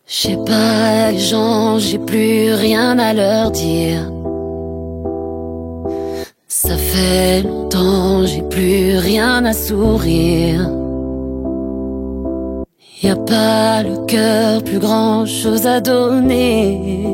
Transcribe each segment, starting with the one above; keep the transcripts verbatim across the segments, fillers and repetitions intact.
Je sais pas, les gens, j'ai plus rien à leur dire. Ça fait longtemps, j'ai plus rien à sourire. Y a pas le cœur, plus grand chose à donner.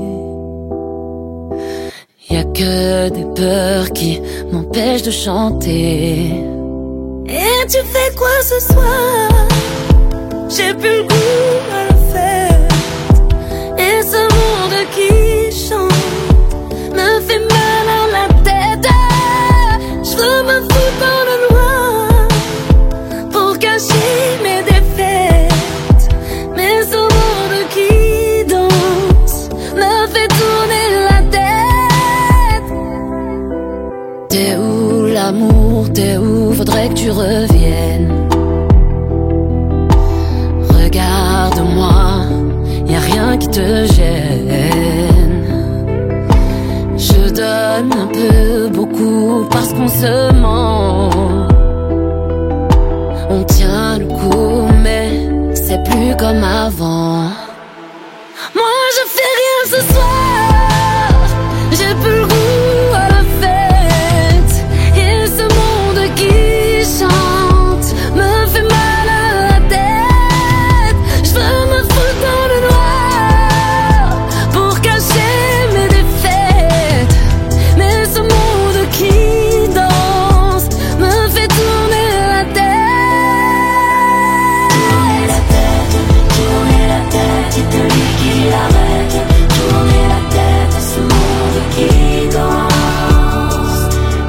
Y a que des peurs qui m'empêchent de chanter. Et tu fais quoi ce soir? J'ai plus le goût à la fête. Et ce monde qui chante me fait mal à la tête. Je veux me foutre dans le noir pour cacher mes défaites. Mais ce monde qui danse me fait tourner la tête. T'es où l'amour? T'es où? Faudrait que tu reviennes. Regarde-moi, y a rien qui te gêne. Je donne un peu, beaucoup, parce qu'on se ment. On tient le coup, mais c'est plus comme avant. Moi je fais rien ce soir, j'ai plus le goût à la fête. Et ce monde qui chante me fait mal à la tête. Je veux me foutre dans le noir pour cacher mes défaites. Mais ce monde qui danse me fait tourner la tête. Tourner la tête, tourner la tête, c'est lui qui l'arrête. Tourner la tête à ce monde qui danse.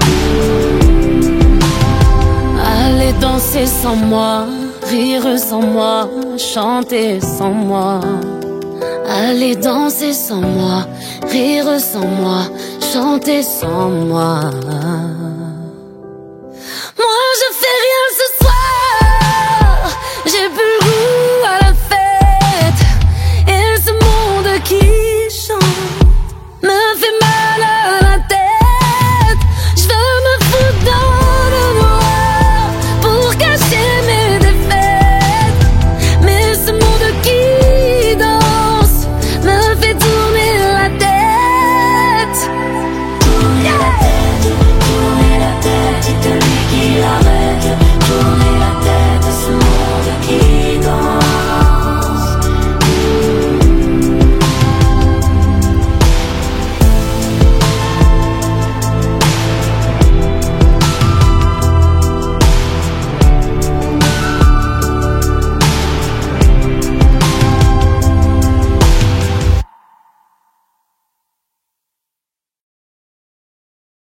Allez danser sans moi, rire sans moi, chanter sans moi. Allez danser sans moi, rire sans moi, chanter sans moi.